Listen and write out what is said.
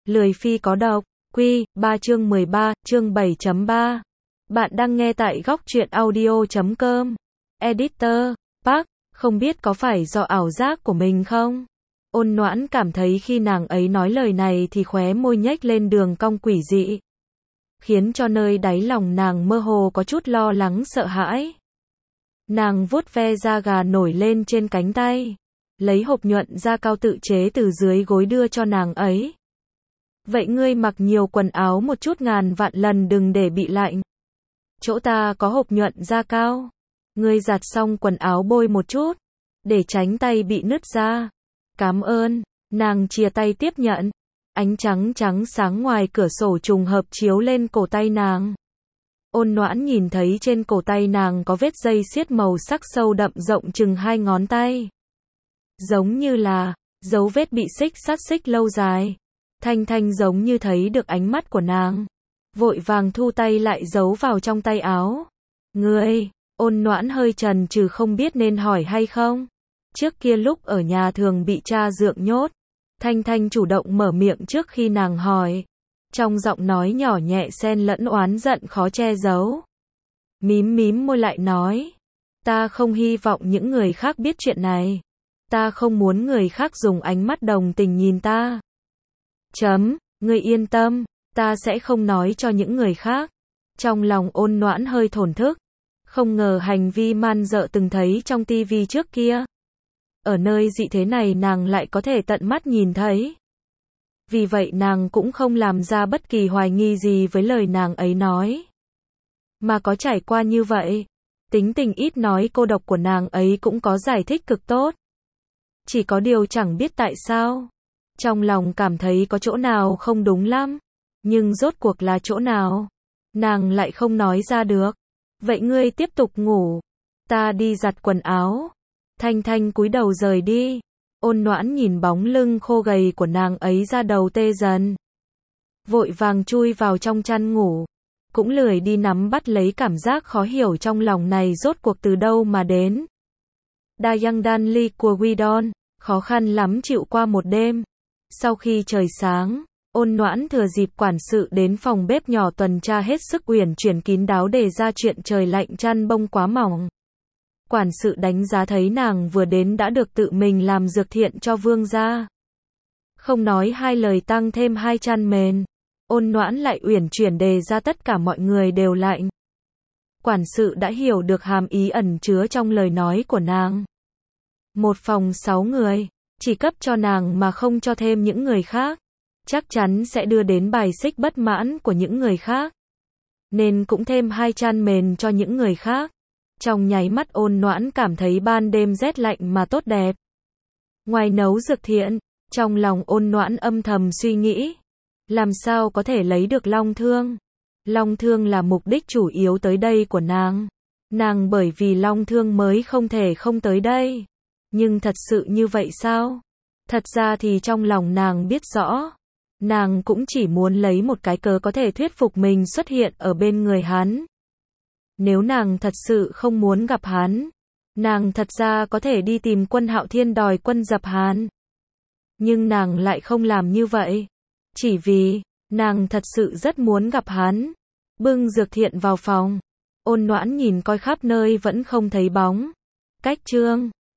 Lười phi có độc. Quy 3 chương 13, chương 7.3. Bạn đang nghe tại góc truyện audio.com. Editor Park, không biết có phải do ảo giác của mình không? Ôn Noãn cảm thấy khi nàng ấy nói lời này thì khóe môi nhếch lên đường cong quỷ dị, khiến cho nơi đáy lòng nàng mơ hồ có chút lo lắng sợ hãi. Nàng vuốt ve da gà nổi lên trên cánh tay, lấy hộp nhuận da cao tự chế từ dưới gối đưa cho nàng ấy. Vậy ngươi mặc nhiều quần áo một chút, ngàn vạn lần đừng để bị lạnh. Chỗ ta có hộp nhuận da cao. Ngươi giặt xong quần áo bôi một chút, để tránh tay bị nứt ra. Cảm ơn. Nàng chìa tay tiếp nhận. Ánh trắng trắng sáng ngoài cửa sổ trùng hợp chiếu lên cổ tay nàng. Ôn Noãn nhìn thấy trên cổ tay nàng có vết dây xiết màu sắc sâu đậm rộng chừng 2 ngón tay. Giống như là dấu vết bị xích sắt lâu dài. Thanh Thanh giống như thấy được ánh mắt của nàng, vội vàng thu tay lại giấu vào trong tay áo. Ngươi, Ôn Noãn hơi chần chừ không biết nên hỏi hay không. Trước kia lúc ở nhà thường bị cha dượng nhốt, Thanh Thanh chủ động mở miệng trước khi nàng hỏi. Trong giọng nói nhỏ nhẹ xen lẫn oán giận khó che giấu. Mím môi lại nói, ta không hy vọng những người khác biết chuyện này. Ta không muốn người khác dùng ánh mắt đồng tình nhìn ta. Ngươi yên tâm, ta sẽ không nói cho những người khác. Trong lòng Ôn Noãn hơi thổn thức, không ngờ hành vi man dợ từng thấy trong tivi trước kia, ở nơi dị thế này nàng lại có thể tận mắt nhìn thấy. Vì vậy nàng cũng không làm ra bất kỳ hoài nghi gì với lời nàng ấy nói. Mà có trải qua như vậy, tính tình ít nói cô độc của nàng ấy cũng có giải thích cực tốt. Chỉ có điều chẳng biết tại sao, trong lòng cảm thấy có chỗ nào không đúng lắm, nhưng rốt cuộc là chỗ nào, nàng lại không nói ra được. Vậy ngươi tiếp tục ngủ, ta đi giặt quần áo. Thanh Thanh cúi đầu rời đi. Ôn Noãn nhìn bóng lưng khô gầy của nàng ấy ra đầu tê dần, vội vàng chui vào trong chăn ngủ, cũng lười đi nắm bắt lấy cảm giác khó hiểu trong lòng này rốt cuộc từ đâu mà đến. Dayang Dan Li của Widon, khó khăn lắm chịu qua một đêm. Sau khi trời sáng, Ôn Noãn thừa dịp quản sự đến phòng bếp nhỏ tuần tra hết sức uyển chuyển kín đáo đề ra chuyện trời lạnh chăn bông quá mỏng. Quản sự đánh giá thấy nàng vừa đến đã được tự mình làm dược thiện cho vương gia. Không nói hai lời tăng thêm 2 chăn mền. Ôn Noãn lại uyển chuyển đề ra tất cả mọi người đều lạnh. Quản sự đã hiểu được hàm ý ẩn chứa trong lời nói của nàng. Một phòng 6 người, chỉ cấp cho nàng mà không cho thêm những người khác, chắc chắn sẽ đưa đến bài xích bất mãn của những người khác. Nên cũng thêm 2 chăn mền cho những người khác. Trong nháy mắt Ôn Noãn cảm thấy ban đêm rét lạnh mà tốt đẹp. Ngoài nấu dược thiện, trong lòng Ôn Noãn âm thầm suy nghĩ, làm sao có thể lấy được long thương. Long thương là mục đích chủ yếu tới đây của nàng. Nàng bởi vì long thương mới không thể không tới đây. Nhưng thật sự như vậy sao? Thật ra thì trong lòng nàng biết rõ, nàng cũng chỉ muốn lấy một cái cớ có thể thuyết phục mình xuất hiện ở bên người hắn. Nếu nàng thật sự không muốn gặp hắn, nàng thật ra có thể đi tìm Quân Hạo Thiên đòi quân dập hắn. Nhưng nàng lại không làm như vậy, chỉ vì nàng thật sự rất muốn gặp hắn. Bưng dược thiện vào phòng, Ôn Noãn nhìn coi khắp nơi vẫn không thấy bóng. Cách chương